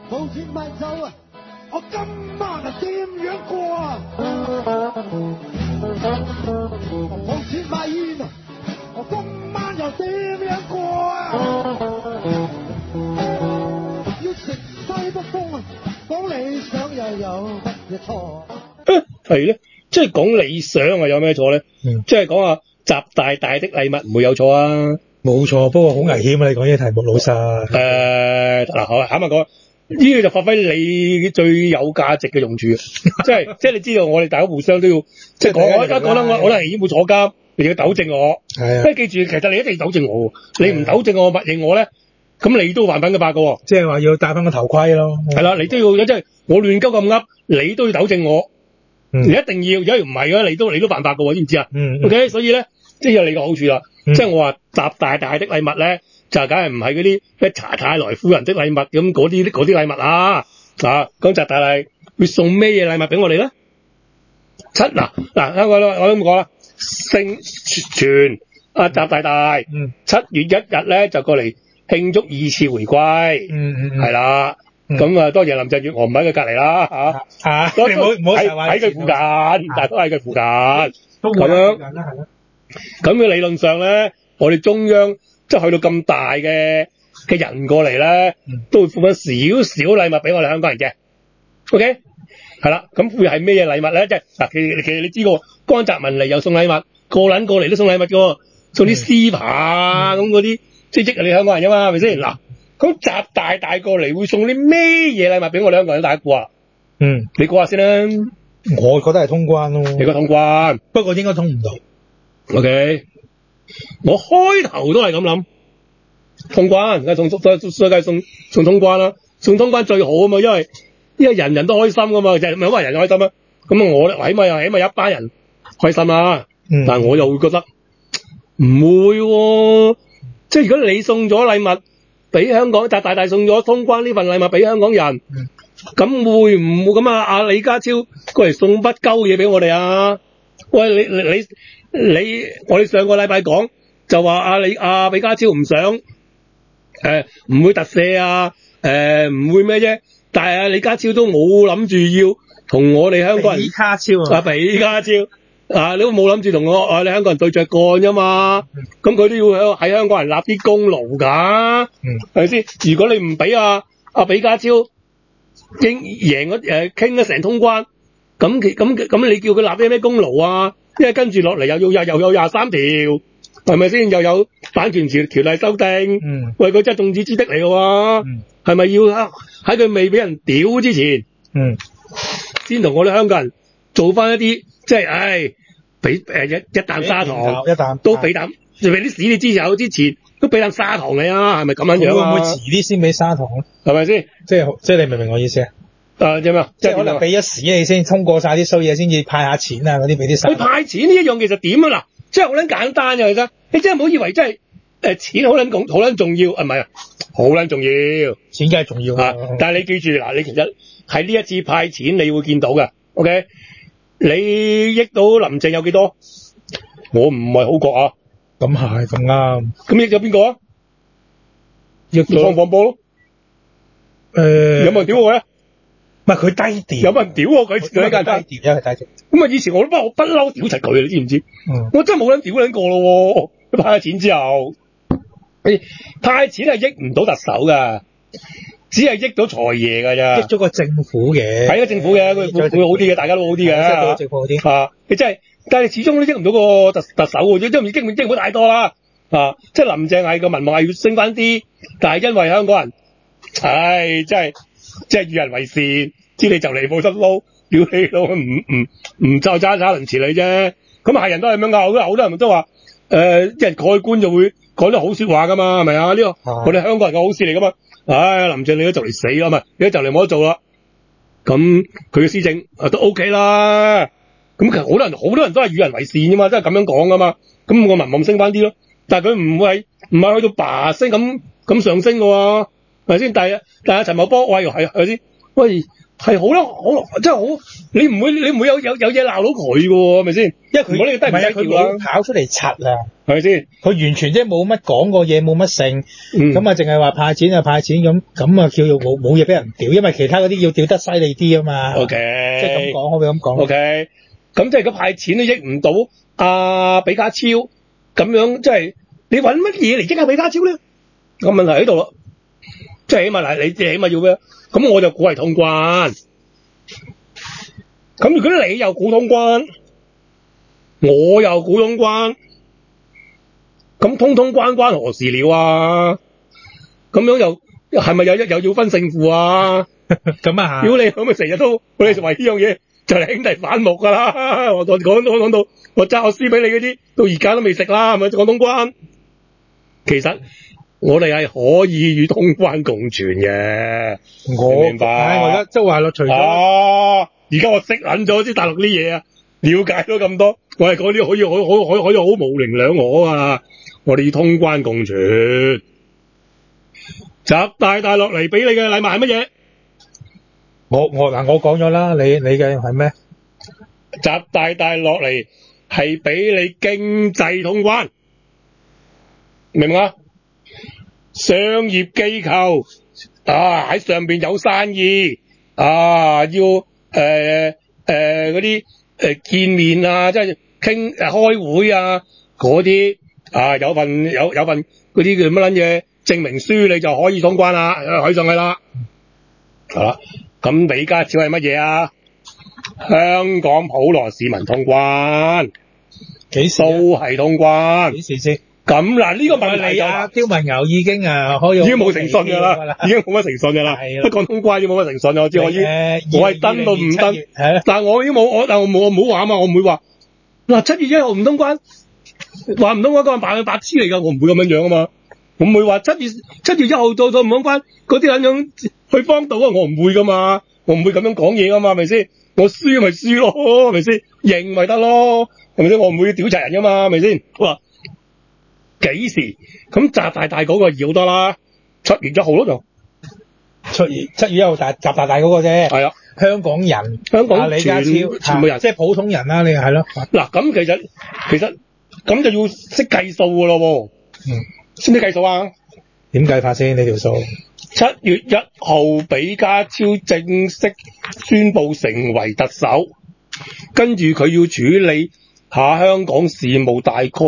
冇錢買酒啊！我今晚啊點樣過啊？冇錢買煙啊！我今晚又點樣過啊？要食西北風啊！講理想又有乜嘢錯？ 係咧，即係講理想啊，有咩錯咧？即係講啊，習大大的禮物唔會有錯啊。 冇錯，不過好危險啊！你講呢個題目，老實。 嗱，好，啱啱講呢個就發揮你最有價值嘅用處，即係你知道我哋大家互相都要即係講，我而家講得我可能已經會坐監，你要糾正我。係啊，即係記住，其實你一定要糾正我，你唔糾正我，默認我咧，咁你都犯緊嘅法㗎。 即係話要戴翻個頭盔咯。 係啦，你都要即係我亂鳩咁噏，你都要糾正我。你一定要，如果唔係嘅，你都犯法㗎，知唔知啊？OK， 所以咧，即係有你嘅好處啦。即係我話習大大的禮物咧，就梗係唔係嗰啲咩查太來夫人的禮物咁嗰啲禮物啊！講習大大會送咩嘢禮物俾我哋咧？嗱，香港我都咁講啦，盛傳習大大7月1日咧就過嚟慶祝2次回歸，係啦。咁啊，當然林鄭月娥唔喺佢隔離啦，你唔好喺佢附近，但係都喺佢附近，咁樣。咁嘅理論上咧，我哋中央即係去到咁大嘅人過嚟咧，都會付翻少少禮物俾我哋香港人嘅。OK， 係啦，咁會係咩嘢禮物咧？即係嗱，其實你知個江澤民嚟又送禮物，個撚過嚟都送禮物嘅，送啲絲爬啊咁嗰啲，即係益你香港人㗎嘛，係咪先？嗱，咁習大大過嚟會送啲咩嘢禮物俾我哋香港人？大家估啊？你估下先啦。 我覺得係通關咯。 你覺得通關？ 不過應該通唔到。 OK， 我開頭都係咁諗，通關，梗係送通關啦，送通關最好啊嘛，因為人人都開心噶嘛，就係唔係話人人開心啊？咁啊，我起碼有一班人開心啦，但係我又會覺得唔會喎，即係如果你送咗禮物俾香港，習大大送咗通關呢份禮物俾香港人，咁會唔會咁啊？阿李家超過嚟送筆鳩嘢俾我哋啊？喂，我哋上個禮拜講就話阿李家超唔想唔會特赦啊，唔會咩啫？但係阿李家超都冇諗住要同我哋香港人比家超你都冇諗住同我哋香港人對着幹啫嘛。咁佢都要喺香港人立啲功勞㗎，係咪先？如果你唔俾阿比家超贏傾咗成通關，咁你叫佢立啲咩功勞啊？因為跟住落嚟又有23條，係咪先？又有版權條例修訂，喂，佢真係眾矢之的嚟嘅喎，係咪要喺佢未俾人屌之前，先同我哋香港人做翻一啲，即係俾一啖砂糖，都俾啖，就俾啲屎你之前都俾啖砂糖你啊，係咪咁樣樣啊？ 會唔會遲啲先俾砂糖咧？ 係咪先？ 即係你明唔明我意思啊？ 即係咩？ 即係可能俾咗屎你先，通過晒啲衰嘢先至派下錢啊，嗰啲俾啲砂糖。 佢派錢呢一樣其實點啊？嗱，即係好撚簡單嘅其實，你真係唔好以為真係錢好撚重要，唔係啊，好撚重要， 錢梗係重要啊！ 但係你記住嗱，你其實喺呢一次派錢，你會見到嘅。OK， 你益到林鄭有幾多？我唔係好覺啊。 咁係咁啱。咁益咗邊個啊？益咗放波咯。有冇人屌我咧？ 唔係佢低調， 有冇人屌我佢？佢低調，因為低調。 咁啊，以前我不嬲屌柒佢，你知唔知？我真係冇撚屌撚過咯。佢派咗錢之後，派錢係益唔到特首噶，只係益到財爺噶咋。益咗個政府嘅，係個政府嘅，佢會好啲嘅，大家都好啲嘅。益到政府好啲。你真係，但係始終都益唔到個特首喎，即係唔益唔到太多啦。即係林鄭係個民望係要升翻啲，但係因為香港人，真係與人為善，知你就嚟冇得撈，屌你老唔就揸輪遲你啫。咁係人都係咁樣噶，好多人都話一人蓋棺就會講得好說話噶嘛，係咪啊？呢個我哋香港人嘅好事嚟噶嘛。林鄭你都就嚟死啦，咪你都就嚟冇得做啦。咁佢嘅施政都 OK 啦。咁其實好多人都係與人為善啫嘛，真係咁樣講噶嘛。咁個民望升翻啲咯，但係佢唔係去到叭聲咁上升嘅喎，係咪先？但係陳茂波喂係咪先？喂， 係好啦，好真係好，你唔會有嘢鬧到佢嘅喎，係咪先？ 因為佢唔好呢個低唔低佢調啦冇跑出嚟柒啊， 係咪先？ 佢完全即係冇乜講過嘢，冇乜性，咁啊淨係話派錢就派錢咁啊叫做冇嘢俾人屌，因為其他嗰啲要屌得犀利啲啊嘛。 OK， 即係咁講，可唔可以咁講 OK，咁即係佢派錢都益唔到阿比家超，咁樣即係你揾乜嘢嚟益下比家超咧？個問題喺度啦，即係起碼嗱，你起碼要咩？咁我就估係通關。咁如果你又估通關，我又估通關，咁通關何時了啊？咁樣又係咪又要分勝負啊？ 咁啊如果你咁咪成日都我哋為呢樣嘢就係兄弟反目噶啦。我講到我揸我輸俾你嗰啲，到而家都未食啦，係咪講通關？其實我哋係可以與通關共存嘅， 我明白？ 我而家即係話咯，除咗而家我識撚咗啲大陸啲嘢啊，了解咗咁多，我係嗰啲可以好模棱兩可啊！我哋要通關共存。習大大落嚟俾你嘅禮物係乜嘢？ 我講咗啦，你嘅係咩？ 習大大落嚟係俾你經濟通關，明唔明啊？商業機構喺上邊有生意要嗰啲見面啊，即係傾開會啊嗰啲有份嗰啲叫乜撚嘢證明書，你就可以通關啦，可以上去啦。好啦，咁比家超係乜嘢啊？香港普羅市民通關， 幾時都係通關。 幾時先？ 咁嗱，呢個問題就刁文牛已經可以已經冇誠信㗎啦，已經冇乜誠信㗎啦。一講通關已經冇乜誠信，我知我係登到唔登，但係我已經冇但我冇話啊嘛，我唔會話嗱7月1號唔通關，話唔通關嗰個白痴嚟㗎，我唔會咁樣樣啊嘛，我唔會話7月1號到唔通關嗰啲咁樣去幫到啊，我唔會㗎嘛，我唔會咁樣講嘢㗎嘛，係咪先？我輸咪輸咯，係咪先？贏咪得咯，係咪先？我唔會屌柒人㗎嘛，係咪先？哇！幾時？咁習大大嗰個易好多啦，7月1號咯就。 7月1號習大大嗰個啫。係啊，香港李家超全部人， 即係普通人啦，你係咯。 嗱，咁其實咁就要識計數㗎咯喎。識唔識計數啊？ 點計法先？呢條數 ？7月1號，比家超正式宣布成為特首，跟住佢要處理下香港事務，大概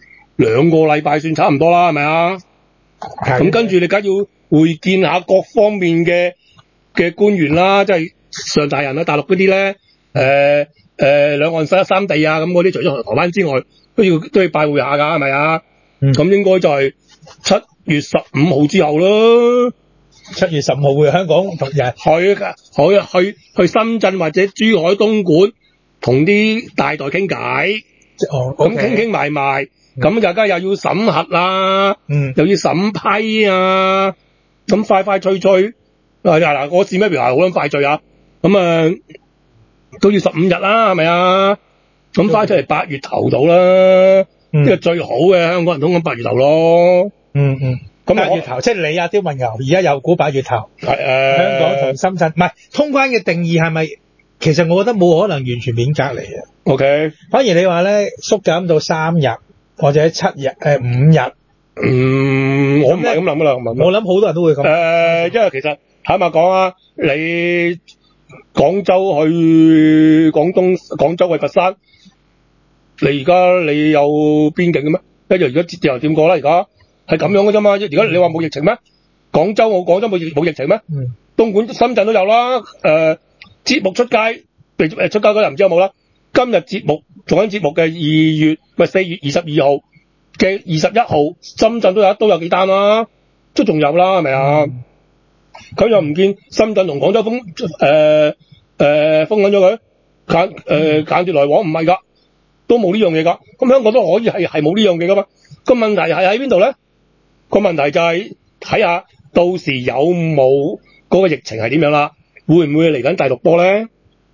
2個禮拜算差唔多啦，係咪啊？咁跟住你梗要會見下各方面嘅官員啦，即係上大人啊，大陸嗰啲咧，兩岸三地啊，咁嗰啲除咗台灣之外，都要拜會下㗎，係咪啊？咁應該就係7月15號之後咯。 7月15號會香港同人去深圳或者珠海、東莞同啲大代傾偈。咁傾埋。咁大家又要審核啦，又要審批啊，咁快脆嗱，我試咩譬如話好撚快脆啊，咁都要15日啦，係咪啊？咁翻出嚟8月頭到啦，呢個最好嘅香港人通咁8月頭咯。咁 8月頭即係你刁文牛，而家又估8月頭。香港同深圳唔係通關嘅定義係咪？其實我覺得冇可能完全免隔離嘅。 OK， 反而你話咧縮減到3日。或者7日5日， 我唔係咁諗噶啦， 我諗好多人都會咁。 因為其實坦白講啊，你廣州去廣州去佛山，你而家你有邊境嘅咩？一樣而家自由點過啦，而家係咁樣嘅啫嘛。而家你話冇疫情咩？廣州冇疫情咩？東莞、深圳都有啦。節目出街嗰日唔知有冇啦。今日做緊節目嘅4月22號嘅21號，深圳都有幾單啦，都仲有啦，係咪啊？咁又唔見深圳同廣州封緊咗佢，間住來往唔係㗎，都冇呢樣嘢㗎。咁香港都可以係冇呢樣嘢㗎嘛？個問題係喺邊度咧？個問題就係睇下到時有冇嗰個疫情係點樣啦，會唔會嚟緊第6波咧？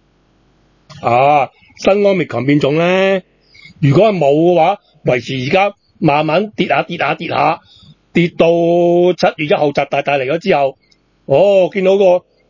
新奧密克戎變種咧，如果係冇嘅話，維持而家慢慢跌下，跌到7月1號習大大嚟咗之後，見到個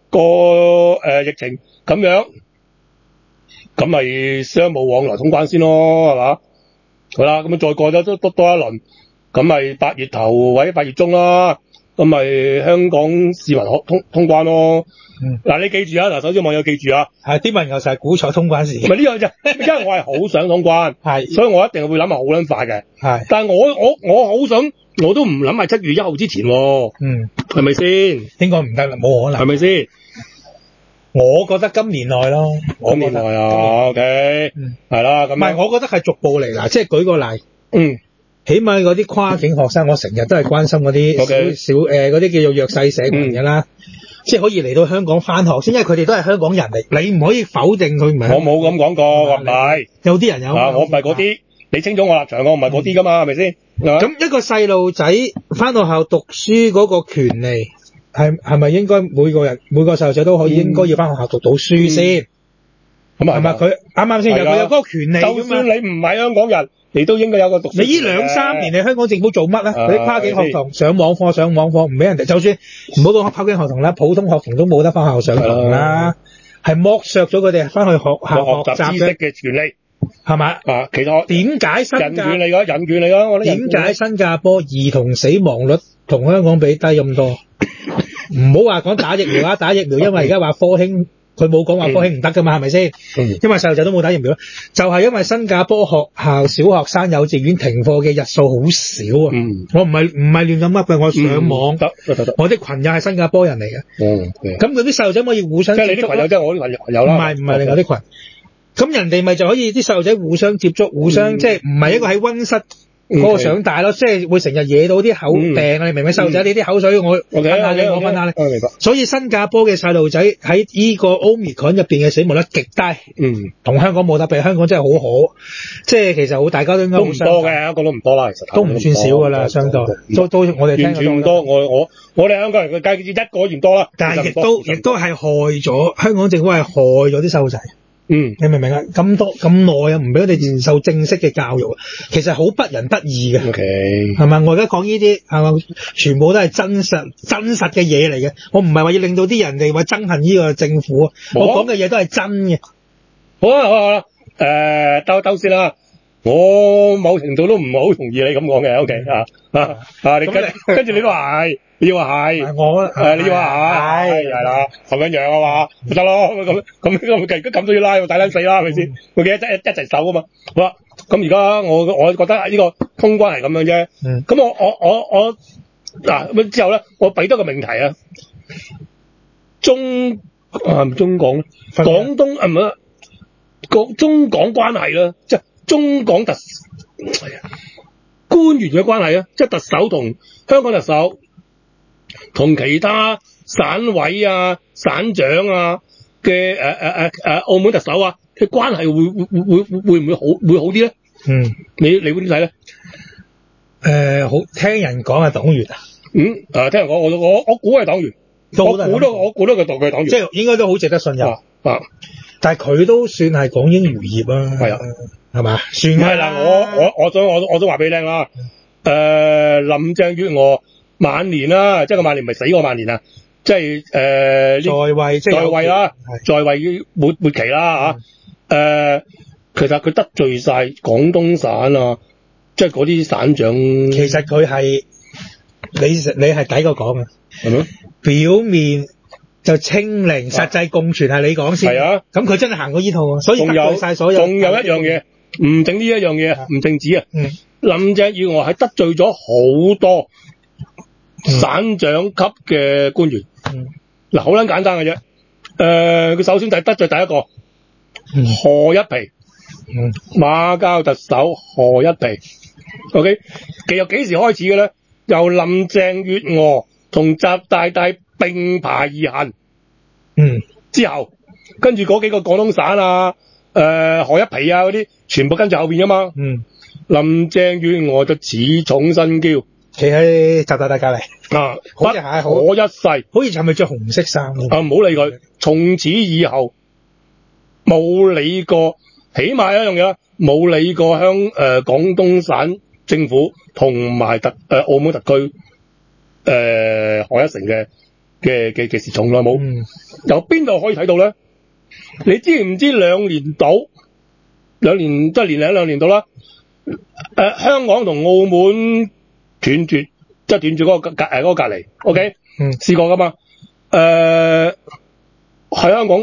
疫情咁樣，咁咪商務往來通關先咯，係嘛？好啦，咁再過咗多一輪，咁咪8月頭或者8月中啦，咁咪香港市民通關咯。嗱，你記住啊，首先網友記住啊， 係啲人又就係估錯通關時。 唔係呢樣就，因為我係好想通關， 係， 所以我一定會諗係好撚快嘅。 係， 但係我好想，我都唔諗係7月1號之前喎。係咪先？ 應該唔得啦，冇可能。 係咪先？ 我覺得今年內咯， 今年內啊 ，OK，係啦，咁。 唔係，我覺得係逐步嚟嗱，即係舉個例，起碼嗰啲跨境學生，我成日都係關心嗰啲小嗰啲叫做弱勢社群嘅啦，即係可以嚟到香港翻學先，因為佢哋都係香港人嚟，你唔可以否定佢唔係。 我冇咁講過，我唔係。 有啲人有。 我唔係嗰啲，你清楚我立場，我唔係嗰啲噶嘛，係咪先？ 咁一個細路仔翻學校讀書嗰個權利。係咪應該每個細路仔都可以應該要翻學校讀到書先？咁係咪佢啱啱先有佢有嗰個權利？ 就算你唔係香港人，你都應該有個讀書。 你呢2-3年，你香港政府做乜咧？嗰啲跨境學童上網課唔俾人哋，就算唔好講跨境學童啦，普通學童都冇得翻學校上堂啦，係剝削咗佢哋翻去學校學習知識嘅權利， 係嘛？ 其實點解人權嚟㗎？人權嚟㗎，我覺得。 點解新加坡兒童死亡率同香港比低咁多？唔好話講打疫苗啦，打疫苗因為而家話科興，佢冇講話科興唔得噶嘛，係咪先？因為細路仔都冇打疫苗，就係因為新加坡學校小學生、幼稚園停課嘅日數好少啊。我唔係亂咁噏嘅，我上網，我啲群友係新加坡人嚟嘅。咁嗰啲細路仔可以互相接觸。即係你啲群友，即係我啲群友啦。唔係另外啲群。咁人哋咪就可以啲細路仔互相接觸，互相即係唔係一個喺溫室。嗰個長大咯，即係會成日惹到啲口病啊！你明唔明？細路仔呢啲口水，我分下你，我分下你。明白。所以新加坡嘅細路仔喺呢個 Omicron 入邊嘅死亡率極低，同香港冇得比。香港真係好好，即係其實大家都應該好。都唔多嘅，香港都唔多啦，其實。都唔算少㗎啦，相對都我哋聽。完全唔多，我哋香港人嘅計一個嫌多啦。但係亦都係害咗香港政府係害咗啲細路仔。你明唔明啊？咁耐啊，唔俾佢哋接受正式嘅教育，其實好不仁不義嘅。係咪？我而家講呢啲係咪？全部都係真實嘅嘢嚟嘅。我唔係話要令到啲人哋話憎恨呢個政府啊。我講嘅嘢都係真嘅。好啦，兜先啦。我某程度都唔係好同意你咁講嘅。OK 你跟住你都話係。你要話係，你要話係啦，咁樣啊嘛，得咯，咁都要拉，大撚死啦，係咪先？我記得一齊手啊嘛。好啦，咁而家我覺得呢個通關係咁樣啫。咁我嗱之後咧，我俾多個命題啊，中港廣東唔係中港關係啦，即係中港官員嘅關係啊，即係特首同香港特首。同其他省委啊、省長啊嘅澳門特首啊嘅關係會唔會好啲咧？你會點睇咧？好聽人講係黨員啊。聽人講我估係黨員，我估都佢黨員，即係應該都好值得信任。但係佢都算係港英餘孽啊。係啊，係嘛？算係啦。我都話俾你聽啦。林鄭月娥。晚年啦，即係個晚年唔係死過晚年啊，即係在位啦，在位末期啦嚇。其實佢得罪晒廣東省啊，即係嗰啲省長。其實佢係你係第一個講嘅，係咪？表面就清零，實際共存係你講先。係啊，咁佢真係行過呢套啊，所以得罪晒所有。仲有一樣嘢，唔整呢一樣嘢，唔淨止啊。林鄭月娥係得罪咗好多。省長級嘅官員，嗱好撚簡單嘅啫。佢首先就係得罪第一個賀一皮，馬交特首賀一皮。OK， 其實幾時開始嘅咧？由林鄭月娥同習大大並排而行，之後跟住嗰幾個廣東省啊，賀一皮啊嗰啲，全部跟住後邊㗎嘛。林鄭月娥就恃寵身驕。企喺習大大隔離不可一世，好似係咪着紅色衫？唔好理佢，從此以後冇理過，起碼有一樣嘢，冇理過廣東省政府同埋澳門特區賀一誠嘅嘅時從來冇。由邊度可以睇到咧？你知唔知2年到2年即係年零2年到啦？香港同澳門斷絕，即係斷絕嗰個隔離 ，OK？試過噶嘛？喺香港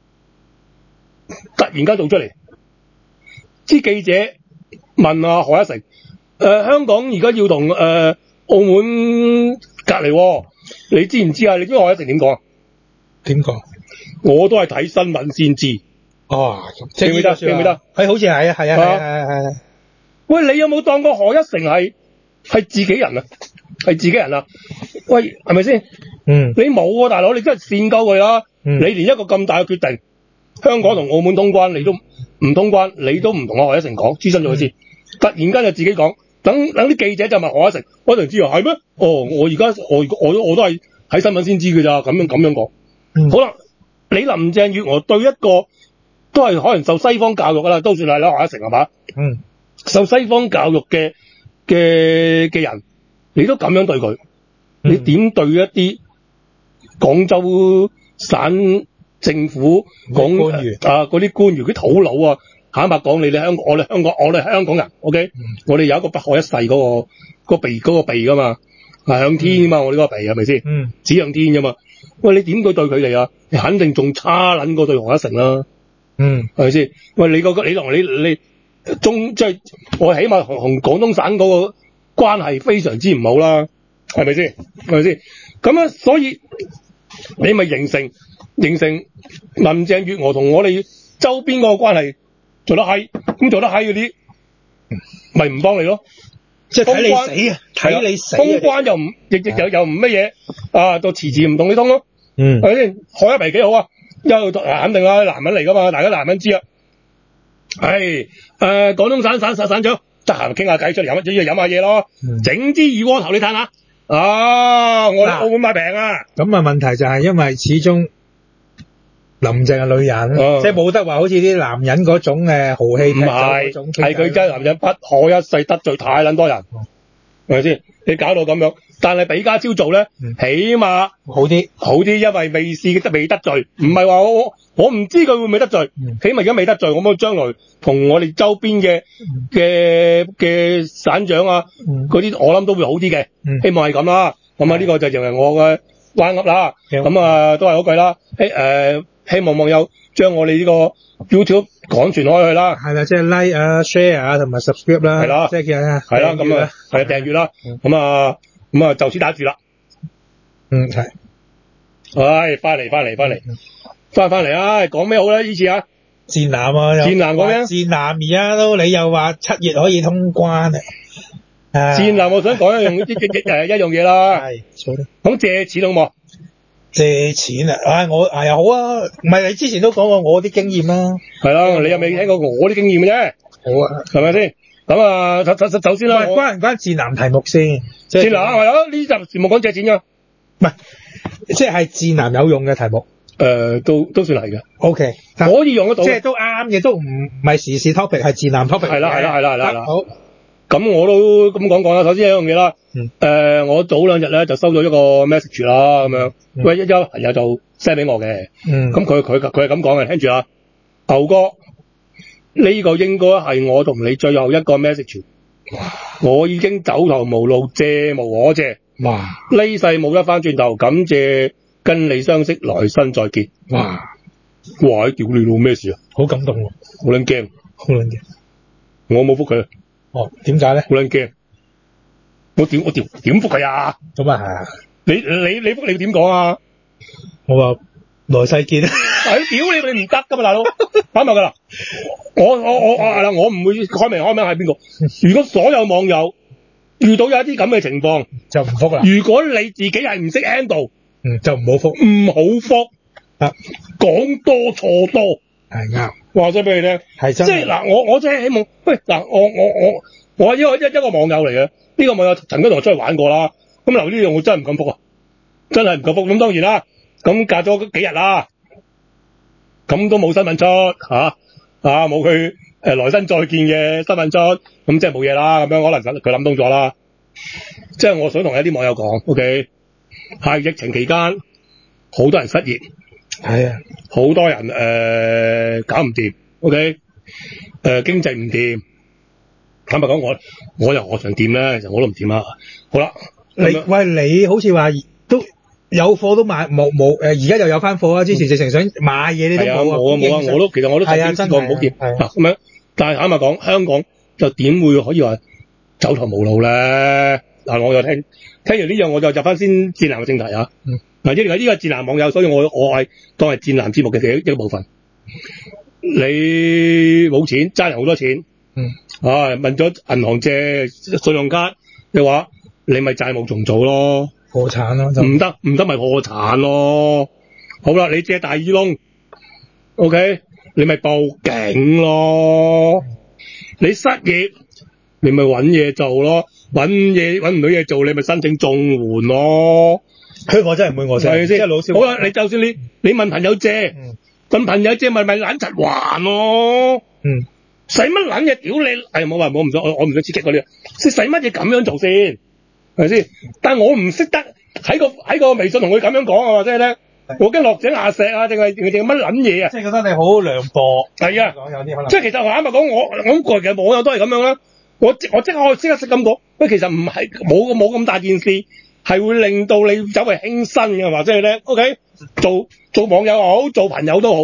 突然間做出嚟，啲記者問何一成，香港而家要同澳門隔離，你知唔知啊？你知何一成點講啊？ 點講？ 我都係睇新聞先知。 哦， 記唔記得？記唔記得？ 好似係啊。 喂，你有冇當過何一成係自己人啊？係自己人啊？喂，係咪先？你冇啊，大佬，你真係善鳩佢啦！你連一個咁大嘅決定，香港同澳門通關，你都唔通關，你都唔同何一成講，諮詢咗佢先，突然間就自己講，等啲記者就問何一成，何一成知啊？係咩？我而家我都係睇新聞先知㗎咋，咁樣講。好啦，你林鄭月娥對一個都係可能受西方教育㗎啦，都算係啦，何一成係嘛？受西方教育嘅人，你都咁樣對佢，你點對一啲廣州省政府嗰啲官員啲土佬啊？坦白講，我哋香港人 ，OK，我哋有一個不可一世嗰個鼻㗎嘛，向天嘛，我哋嗰個鼻係咪先？指向天㗎嘛。喂，你點對佢哋啊？你肯定仲差撚過對何一成啦。係咪先？喂，你同你即係我起碼同廣東省嗰個關係非常之唔好啦，係咪先？係咪先？咁啊，所以你咪形成林鄭月娥同我哋周邊嗰個關係做得閪，咁做得閪嗰啲咪唔幫你咯， 即係睇你死啊！睇你死啊！ 通關又唔又唔乜嘢啊，就遲唔同你通咯，係咪先？何一鳴幾好啊？肯定啦，男人嚟噶嘛，大家男人知啊。廣東省省長得閒傾下偈出嚟飲下嘢咯，整支二鍋頭你睇下，我哋澳門買平啊。 咁啊，問題就係因為始終林鄭係女人，即係冇得話好似啲男人嗰種豪氣，唔係， 係佢真係男人不可一世得罪太撚多人，係咪先？你搞到咁樣，但係比家超做咧，起碼好啲，因為未得罪，唔係話我唔知佢會唔會得罪，起碼而家未得罪，我諗將來同我哋周邊嘅省長啊，嗰啲我諗都會好啲嘅，希望係咁啦。咁啊呢個就成為我嘅彎噏啦。咁啊都係嗰句啦，希望網友將我哋呢個 YouTube 廣傳開去啦。 係啦，即係 like 啊、share 啊同埋 subscribe 啦。 係啦， 即係係啦，咁啊係訂閱啦。咁啊就此打住啦。 係。 翻嚟啊！講咩好咧？呢次啊， 戰艦啊， 戰艦講咩？ 戰艦而家都你又話7月可以通關啊！ 戰艦我想講一樣嘢啦。 係， 咁借錢好冇？ 借錢啊！好啊，唔係你之前都講過我啲經驗啦。係啦，你又未聽過我啲經驗嘅啫。 好啊， 係咪先？咁啊，首先啦， 關唔關戰艦題目先？ 戰艦係咯，呢集全部講借錢㗎。 唔係，即係戰艦有用嘅題目。 都算係嘅。 OK， 可以用得到， 即係都啱嘅，都唔係時事 topic， 係戰艦 topic。 係啦。 好， 咁我都咁講啦。首先一樣嘢啦，我早2日咧就收到一個 message 啦，咁樣，喂，一朋友就 send 俾我嘅。咁佢係咁講嘅，聽住啊，牛哥，呢個應該係我同你最後一個 message。我已經走投無路，借無可借。呢世冇得翻轉頭，感謝跟你相識，來生再見。哇！屌你老咩事啊？ 好感動喎， 好撚驚，我冇覆佢。 點解咧？ 好撚驚，我點覆佢啊？ 咁啊係啊！ 你覆你點講啊？ 我話來世見啊！ 屌你唔得噶嘛，大佬，啱咪噶啦？我唔會開名係邊個？如果所有網友遇到有一啲咁嘅情況， 就唔覆啦。 如果你自己係唔識 handle， 就唔好覆， 講多錯多， 係啱。 話咗俾你聽，係真。即係嗱，我真係希望，喂嗱，我係一個網友嚟嘅，呢個網友曾經同我出去玩過啦。咁留呢樣我真係唔敢覆啊，真係唔敢覆。咁當然啦，咁隔咗幾日啦，咁都冇新聞出冇佢來生再見嘅新聞出，咁即係冇嘢啦。咁樣可能佢諗通咗啦。即係我想同一啲網友講 ，OK，係疫情期間好多人失業， 係啊， 好多人搞唔掂 ，OK， 經濟唔掂。坦白講，我又何嘗掂咧？其實我都唔掂啊。好啦， 你好似話都有貨都買冇而家又有翻貨啊！之前直情想買嘢你都冇啊！ 冇啊！其實我都曾經試過唔好掂嗱咁樣，但係坦白講，香港就點會可以話走投無路咧？嗱，我又聽完呢樣，我就入翻先戰艦嘅正題啊！嗱，呢個戰艦網友，所以我係當係戰艦節目嘅一個部分。你冇錢，爭人好多錢。問咗銀行借信用卡嘅話，你咪債務重組咯， 破產咯， 唔得咪破產咯。好啦，你借大耳窿 ，OK， 你咪報警咯。你失業，你咪搵嘢做咯，搵唔到嘢做，你咪申請綜援咯。 香港真係唔會餓死， 係咪先？ 即係老少。 好啦，你就算你問朋友借，問朋友借咪懶柒還咯。使乜撚嘢屌你？冇話我唔想刺激嗰啲，使乜嘢咁樣做先？係咪先？但係我唔識得喺個微信同佢咁樣講啊，即係咧，我驚落井下石啊，定係乜撚嘢啊？ 即係覺得你好涼薄。係啊，有啲可能。 即係其實我啱啱講，我諗過其實網友都係咁樣啦。我即刻識咁講，喂，其實唔係冇咁大件事，係會令到你走為輕生嘅嘛，即係咧 ，OK， 做網友好，做朋友都好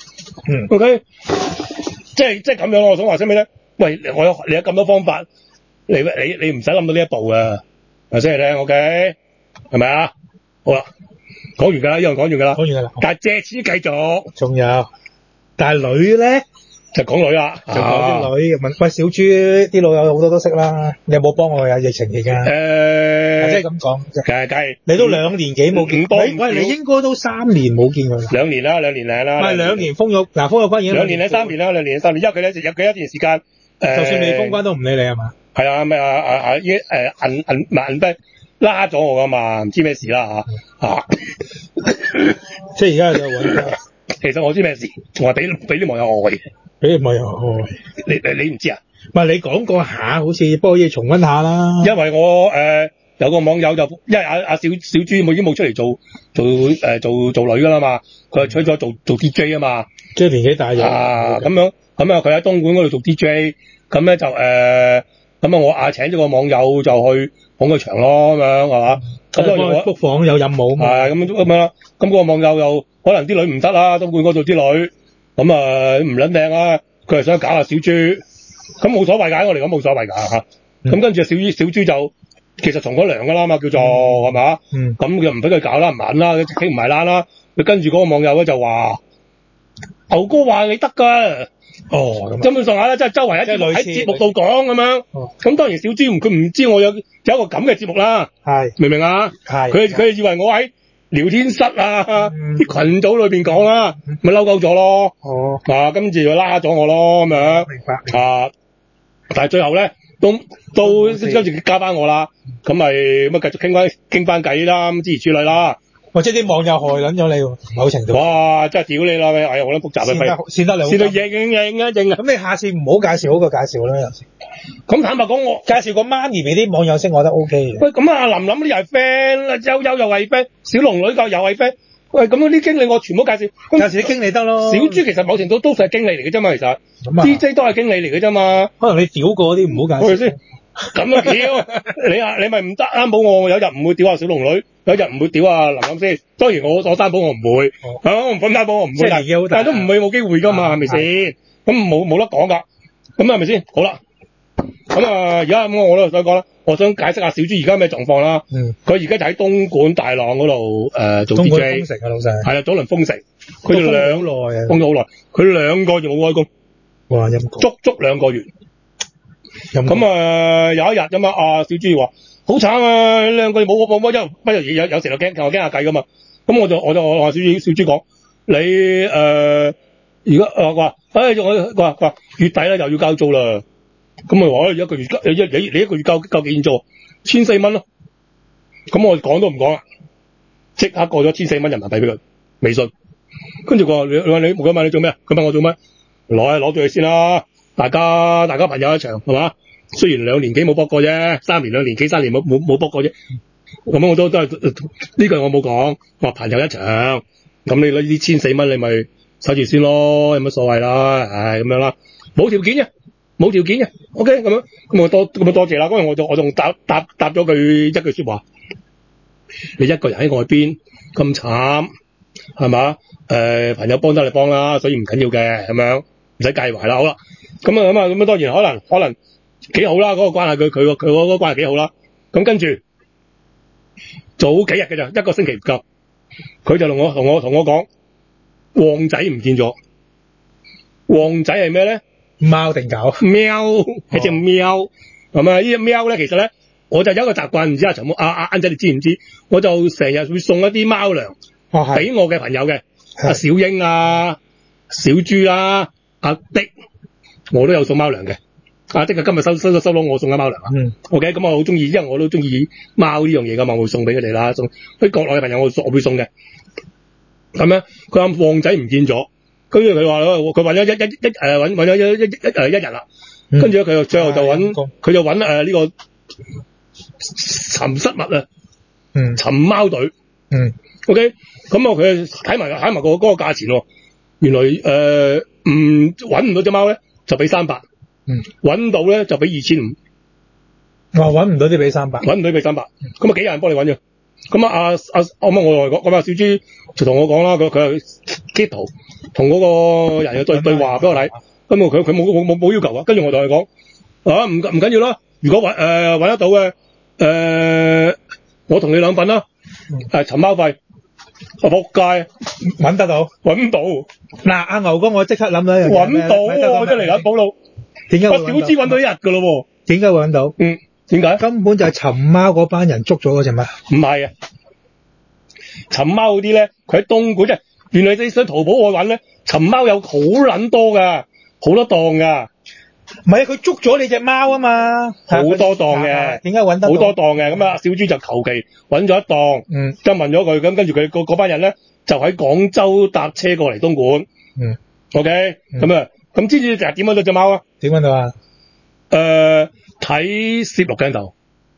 ，OK。即係咁樣咯，我想話聲俾你咧，喂，你有咁多方法，你唔使諗到呢一步啊，係先嚟聽 ，OK， 係咪啊？好啦，講完㗎啦，一樣講完㗎啦，但係借錢繼續， 仲有，但係女咧就講女啦， 就講啲女問，喂，小豬啲老友好多都識啦，你有冇幫我啊？疫情期間，即係咁講， 梗係你都2年幾冇見，喂，你應該都3年冇見佢 ，2年啦，2年零啦， 唔係2年封咗關已經 2年零3年啦，2年3年，因為佢咧有幾一段時間， 就算未封關都唔理你係嘛？ 係啊，咩銀幣拉咗我㗎嘛，唔知咩事啦嚇， 即係而家就揾， 其實我知咩事，我話俾啲網友愛。 俾網友愛， 你唔知啊？ 唔係你講過下，好似不過要重溫下啦。 因為我有個網友就因為阿小豬已經冇出嚟做女㗎啦嘛，佢係取咗做 DJ 啊嘛， 即係年紀大咗啊咁樣佢喺東莞嗰度做 DJ， 咁咧就咁我請咗個網友就去捧佢場咯咁樣係嘛，咁我 book 房有任務係咁樣啦，咁個網友又可能啲女唔得啦，東莞嗰度啲女。咁唔撚靚啊！佢係想搞下小豬，咁冇所謂㗎，我嚟講冇所謂㗎嚇。咁跟住小豬就其實從咗良㗎啦嘛，叫做係嘛？咁佢唔俾佢搞啦，唔肯啦，傾唔埋欄啦。佢跟住嗰個網友咧就話：牛哥話你得㗎。哦，根本上下咧，即係周圍喺節目度講咁樣。咁當然小豬佢唔知我有一個咁嘅節目啦。係，明唔明啊？係。佢以為我喺聊天室啊，啲群組裏邊講啦，咪嬲鳩咗咯。跟住就拉咗我咯咁樣。明白。但係最後咧，都跟住加翻我啦，咁咪繼續傾翻偈啦，諸如此類啦。 即係啲網友害撚咗你，某程度。 哇！真係屌你啦！哎呀，好撚複雜啊， 先得你。先到認啊！咁你下次唔好介紹好過介紹啦，有時。咁坦白講，我介紹個媽咪俾啲網友識，我覺得 OK 嘅。喂，咁阿林又係 friend，悠又係 friend，小龍女又係 friend。喂，咁啲經理我全部介紹。介紹啲經理得咯。小豬其實某程度都係經理嚟嘅啫嘛，其實。DJ 都係經理嚟嘅啫嘛。可能你屌過啲唔好介紹。係咪先？咁啊屌！你咪唔得擔保我有日唔會屌下小龍女，有日唔會屌下林先。當然我擔保我唔會，我唔敢擔保我唔會，但係都唔會冇機會噶嘛，係咪先？咁冇得講㗎，咁係咪先？好啦，咁而家咁我都想講啦，我想解釋下小豬而家咩狀況啦。佢而家就喺東莞大朗嗰度做 DJ。東莞封城啊，老細。係啊，早輪封城，佢封咗好耐，佢2個月冇開工。哇！陰公。足2個月。咁有一日咁啊，小豬話好慘啊，2個月冇不如有時就驚下計噶嘛。咁我話小豬講，你而家佢話月底咧又要交租啦。咁咪話一個月你一個月交幾錢租？1400蚊咯。咁我講都唔講啦，即刻過咗1400蚊人民幣俾佢微信。跟住佢話你冇問你做咩？佢問我做咩？攞住佢先啦。大家朋友一場係嘛？雖然2年幾冇搏過啫，2年幾3年冇搏過啫。 咁我都係呢句我冇講，我話朋友一場，咁你攞呢啲1400蚊你咪守住先咯，有乜所謂啦？咁樣啦，冇條件嘅。OK 咁我多謝啦。嗰日我仲答咗佢一句說話，你一個人喺外邊咁慘，係嘛？朋友幫得你幫啦，所以唔緊要嘅，咁樣唔使介懷啦。好啦，咁當然可能幾好啦，嗰個關係佢嗰個關係幾好啦。咁跟住早幾日嘅咋，一個星期唔夠，佢就同我講，旺仔唔見咗。旺仔係咩咧？ 貓定狗？ 喵，係隻喵。咁啊，呢隻喵咧，其實咧，我就有一個習慣，唔知阿晏仔你知唔知？我就成日會送一啲貓糧俾我嘅朋友嘅，阿小英啊、小豬啦、阿的，我都有送貓糧嘅。阿的今日收到我送嘅貓糧啊。OK， 咁我好中意，因為我都中意貓呢樣嘢噶嘛，我會送俾佢哋啦。送啲國內嘅朋友我會送嘅。咁樣，佢話旺仔唔見咗。跟住佢話佢揾咗一日啦，跟住咧佢最後就揾呢個尋失物啊，尋貓隊，OK， 咁啊佢睇埋嗰個價錢喎，原來揾唔到隻貓咧就俾300，揾到咧就俾2500， 揾唔到啲俾300， 咁啊幾有人幫你揾嘅。咁我嚟講，咁小豬就同我講啦，佢係截圖同嗰個人嘅對話俾我睇，咁佢冇要求啊，跟住我同佢講唔緊要啦，如果揾得到嘅，我同你2份啦，尋貓費，仆街， 揾得到， 揾到， 嗱阿牛哥我即刻諗到一樣嘢， 揾到，我真係嚟緊補路， 點解小豬揾到1日噶咯喎， 點解會揾到？ 點解？根本就係尋貓嗰班人捉咗嗰隻貓。 唔係啊，尋貓嗰啲咧，佢喺東莞啫。原來你上淘寶去揾咧，尋貓有好撚多噶，好多檔噶。 唔係啊，佢捉咗你隻貓啊嘛， 好多檔嘅。 點解揾得？ 好多檔嘅，咁啊小豬就求其揾咗一檔，就問咗佢，咁跟住佢嗰班人咧就喺廣州搭車過嚟東莞。OK，咁知唔知就係點揾到隻貓啊？ 點揾到啊？ 睇攝錄鏡頭，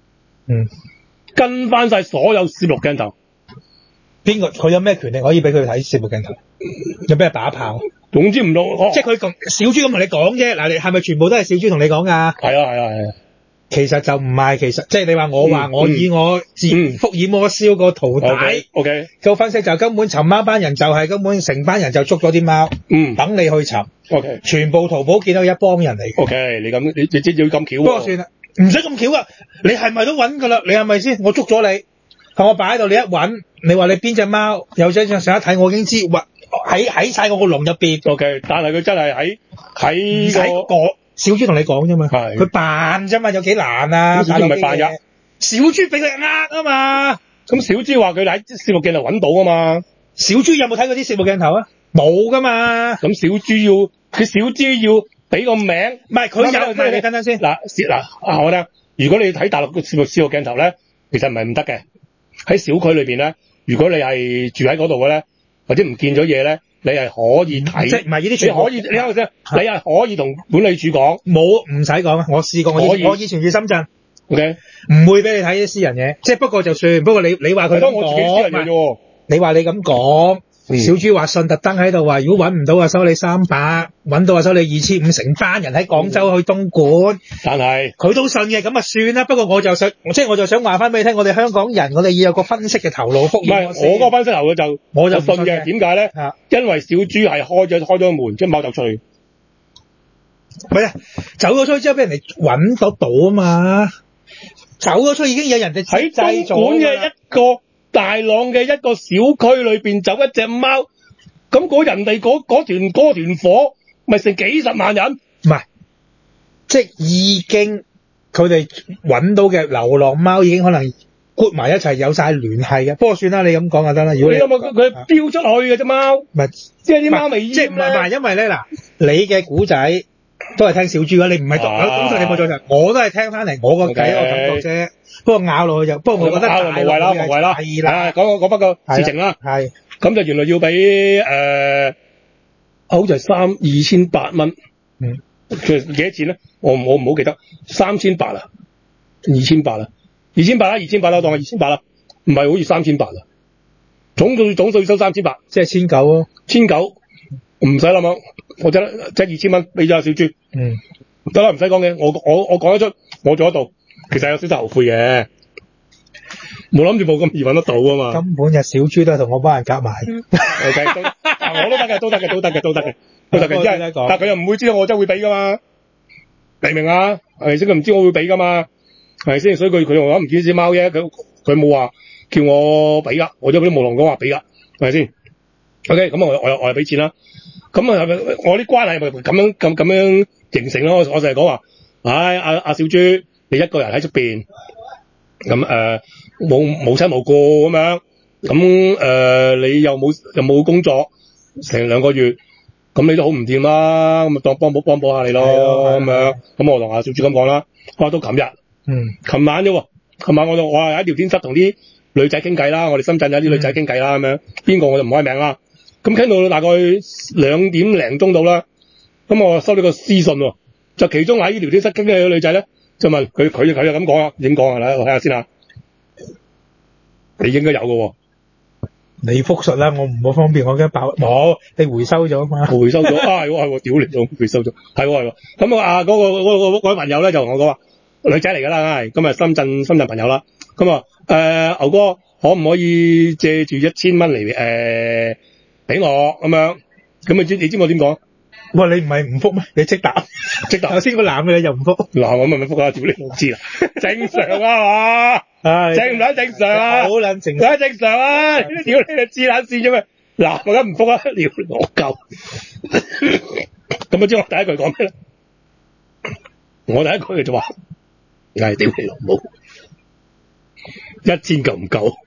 跟翻晒所有攝錄鏡頭。 邊個？佢有咩權利可以俾佢睇攝錄鏡頭？有咩打炮？ 總之唔到， 即係佢小豬咁同你講啫。嗱，你係咪全部都係小豬同你講噶？ 係啊。 其實就唔係，其實即係你話我以我福爾摩斯個徒弟 ，OK， 個分析就根本尋貓班人就係根本成班人就捉咗啲貓，等你去尋 ，OK， 全部淘寶見到一幫人嚟 ，OK，你知要咁巧， 不過算啦，唔使咁巧噶，你係咪都揾噶啦？你係咪先？我捉咗你，我擺喺度，你一揾，你話你邊隻貓有隻上一睇，我已經知，喺晒我個籠入邊 ，OK，但係佢真係喺小豬同你講啫嘛，佢扮啫嘛，有幾難啊？ 小豬唔係扮㗎， 小豬俾佢呃啊嘛。 咁小豬話佢喺攝錄鏡頭揾到啊嘛。 小豬有冇睇過啲攝錄鏡頭啊？冇噶嘛。 咁小豬要俾個名， 唔係佢有，你等等先。 我咧，如果你睇大陸嘅攝錄鏡頭咧，其實唔係唔得嘅。喺小區裏邊咧，如果你係住喺嗰度嘅咧，或者唔見咗嘢咧。你係可以睇， 即係唔係呢啲？你可以， 你睇下先，你係可以同管理處講， 唔使講，我試過，我以前住深圳 ，OK， 唔會俾你睇啲私人嘢，即係不過就算，不過你話佢咁講，你話你咁講，小豬話信特登喺度話，如果揾唔到啊收你300，揾到啊收你2500，成班人喺廣州去東莞， 但係佢都信嘅，咁啊算啦。不過我就想話翻俾你聽，我哋香港人，我哋要有個分析嘅頭腦。 唔係我個分析頭腦我就信嘅，點解咧？因為小豬係開咗門，即係貓走出去。 唔係啊，走咗出去之後俾人哋揾到啊嘛，走咗出去已經有人哋喺東莞嘅一個大朗嘅一個小區裏邊走一隻貓，咁人哋嗰團火咪成幾10萬人？ 唔係，即係已經佢哋揾到嘅流浪貓已經可能括埋一齊有晒聯繫嘅。不過算啦，你咁講就得啦。如果你有冇佢飆出去嘅隻貓？唔係，即係啲貓未閹咧。即係唔係因為咧嗱，你嘅古仔都係聽小豬嘅，你唔係講實你冇做實，我都係聽翻嚟我個計我感覺啫。不過咬落去就，不過我覺得無謂啦，係啦，講翻個事情啦， 係咁就原來要俾好似係2800蚊，其實幾多錢咧？我唔好記得，3800啊，2800啊， ，2800啦，2800啦，當係2800啦，唔係好似3800啊，總數收3800， 即係1900咯 ，1900唔使諗啊，我即係2000蚊俾咗阿小豬，得啦，唔使講嘅，我講得出，我做得到，其實有少少後悔嘅，冇諗住冇咁易揾得到啊嘛， 根本就小豬都係同我班人夾埋 ，OK，我都得嘅，因為但佢又唔會知道我真係會俾噶嘛，明唔明啊？係咪先？佢唔知我會俾噶嘛，係咪先？所以佢又話唔見隻貓啫，佢冇話叫我俾噶，我都冇同講話俾噶，係咪先 ？OK， 咁我又俾錢啦。咁啊，我啲關係咪咁樣形成咯。我成日講話，阿小豬，你一個人喺出邊，咁冇親冇故咁樣，咁你又冇工作成2個月，咁你都好唔掂啦，咁咪當幫補下你咯，咁樣。咁我同阿小豬咁講啦，到琴日，琴晚啫喎，琴晚我喺聊天室同啲女仔傾偈啦，我哋深圳有啲女仔傾偈啦，咁樣，邊個我就唔開名啦。咁傾到大概2點零鐘到啦，咁我收到個私信喎，就其中喺聊天室傾嘅女仔咧，就問佢就咁講啊，點講啊？嚟，我睇下先啊，你應該有嘅喎， 你復述啦，我唔好方便，我驚爆冇，你回收咗嘛？ 回收咗係喎，屌你，回收咗，係喎。咁嗰位朋友咧就同我講話，女仔嚟㗎啦，係咁啊深圳朋友啦，咁啊牛哥可唔可以借住1000蚊嚟俾我咁樣，咁你知我點講？ 哇！你唔係唔覆咩？你即答。頭先個男嘅又唔覆。 嗱，我咪覆啊！屌你老知啦，正常啊嘛，正唔撚正常啊？ 好撚正常， 正常啊！屌你知撚線啫咩？嗱，我梗唔覆啦，屌我夠。咁啊，知我第一句講咩咧？我第一句就話，屌你老母，1000夠唔夠？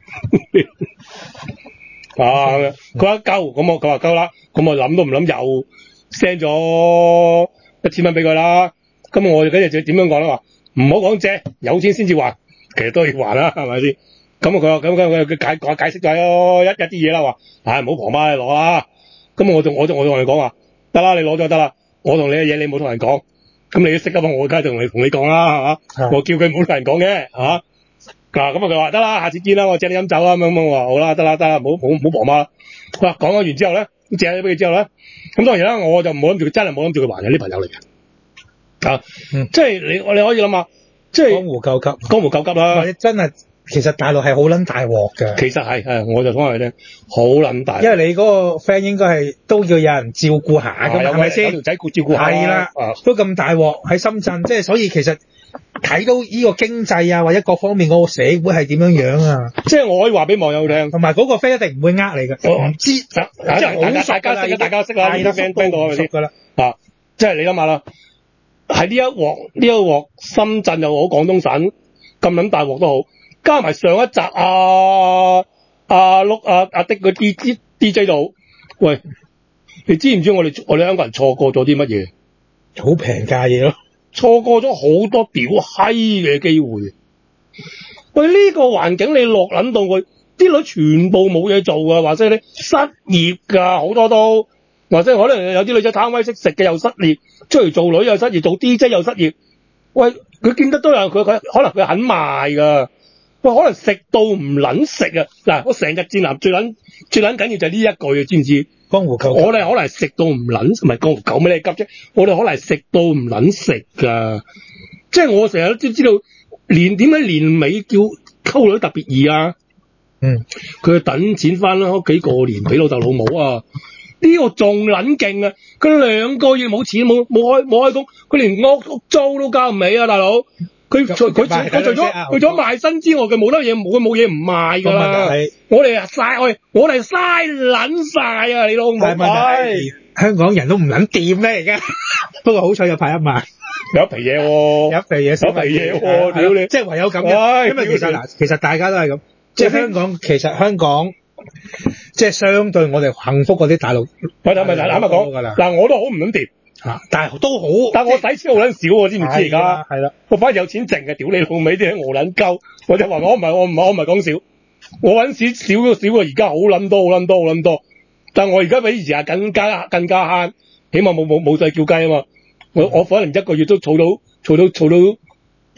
佢話夠，佢話夠啦，咁我諗都唔諗又 send 咗1000蚊俾佢啦。咁我跟住就點樣講咧？話唔好講借，有錢先至還，其實都要還啦，係咪先？咁佢話佢解釋咗一啲嘢啦，話唔好旁媽你攞啦。咁我同佢講話，得啦，你攞咗得啦，我同你嘅嘢你冇同人講，咁你都識得嘛？我梗係同你講啦，係嘛？我叫佢唔好同人講嘅，嚇。咁佢話得啦，下次見啦，我借你飲酒啦，咁我話好啦，得啦，唔好旁媽。佢話講咗完之後咧，借咗俾佢之後咧，咁當然啦，我就冇諗住佢真係冇諗住佢還嘅啲朋友嚟嘅，即係你可以諗下，即係江湖救急啦， 或者真係其實大陸係好撚大鑊嘅， 其實係我就講佢聽，好撚大， 因為你嗰個 friend 應該係都要有人照顧下㗎嘛，係咪先？ 有條仔照顧下， 係啦，都咁大鑊喺深圳，即係所以其實。睇到呢個經濟啊，或者各方面嗰個社會係點樣樣啊？ 即係我可以話俾網友聽， 同埋嗰個 friend 一定唔會呃你嘅。我唔知，即係好熟㗎啦， 大家識啦，啲 friend 到係咪先？熟㗎啦。即係你諗下啦，喺呢一鑊深圳又好，廣東省咁撚大鑊都好，加埋上一集阿的個 DJ 度，喂，你知唔知我哋香港人錯過咗啲乜嘢？ 好平價嘢咯。 錯過咗好多屌閪嘅機會。喂，呢個環境你落撚到佢，啲女全部冇嘢做㗎，或者你失業㗎，好多都，或者可能有啲女仔貪威識食嘅又失業，出嚟做女又失業，做 DJ 又失業。喂，佢見得都有佢可能佢肯賣㗎。喂，可能食到唔撚食啊！嗱，我成日戰男最撚緊要就係呢一句，知唔知？ 江湖救， 我哋可能食到唔撚，唔係江湖救咩你急啫？我哋可能食到唔撚食㗎，即係我成日都知道，點解年尾叫溝女特別易啊？佢等錢翻屋企過年俾老豆老母啊！呢個仲撚勁啊！佢2個月冇錢冇開工，佢連屋租都交唔起啊！大佬，佢除咗賣身之外，佢冇嘢唔賣㗎啦。我哋嘥撚晒啊！你老母， 香港人都唔撚掂咧而家。不過好彩有派1萬， 有皮嘢喎， 有皮嘢喎，屌你！即係唯有咁嘅，因為其實大家都係咁，即係香港即係相對我哋幸福嗰啲大陸。 咪坦白講㗎啦。嗱，我都好唔撚掂。 但係都好， 但我使錢好撚少喎，知唔知而家？ 係啦， 我反而有錢剩嘅，屌你老味啲鵝撚鳩，我就話我唔係講笑，我揾錢少過而家好撚多，但係我而家比以前更加慳，起碼冇再叫雞啊嘛，我可能1個月都儲到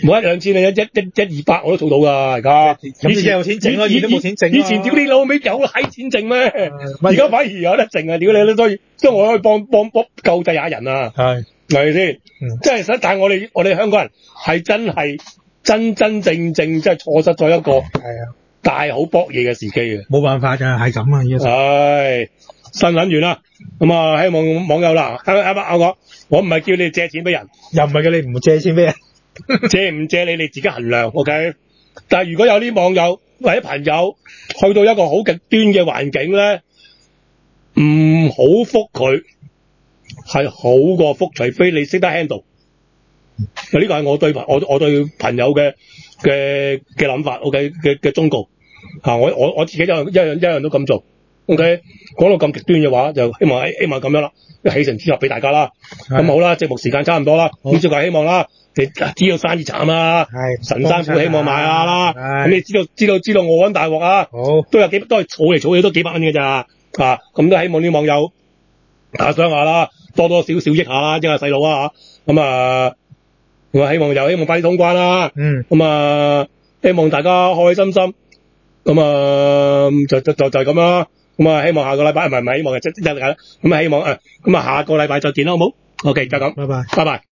冇一兩千啊，一200我都做到㗎而家。 咁你有錢剩咯，以前都冇錢剩。 以前屌你老味有閪錢剩咩？而家反而有得剩啊！屌你都所以我可以幫救濟下人啊！係咪先？即係實，但係我哋香港人係真係真正即係錯失咗一個大好搏嘢嘅時機嘅。 冇辦法㗎，係咁啊！依家係新撚完啦，咁啊希望網友啦，我唔係叫你借錢俾人， 又唔係叫你唔借錢俾人。 借唔借你自己衡量 ，OK？ 但係如果有啲網友或者朋友去到一個好極端嘅環境咧，唔好覆佢，係好過覆，除非你識得 handle。呢個係我對我對朋友嘅諗法 ，OK 嘅忠告嚇。我自己一樣都咁做 ，OK？ 講到咁極端嘅話，就希望咁樣啦，起承轉合俾大家啦。咁好啦，節目時間差唔多啦，咁就係希望啦。你知道生意慘啊，神山苦希望買下啦。咁你知道我揾大鑊啊，都係儲嚟儲去都幾百蚊嘅咋啊？咁都希望啲網友打賞下啦，多少益下啦，益下細佬啊嚇。咁啊，我希望快啲通關啦。咁啊，希望大家開開心心。咁啊，就咁啦。咁啊，希望下個禮拜唔係希望咁啊，希望咁啊，下個禮拜再見啦，好冇？OK，就咁，拜拜。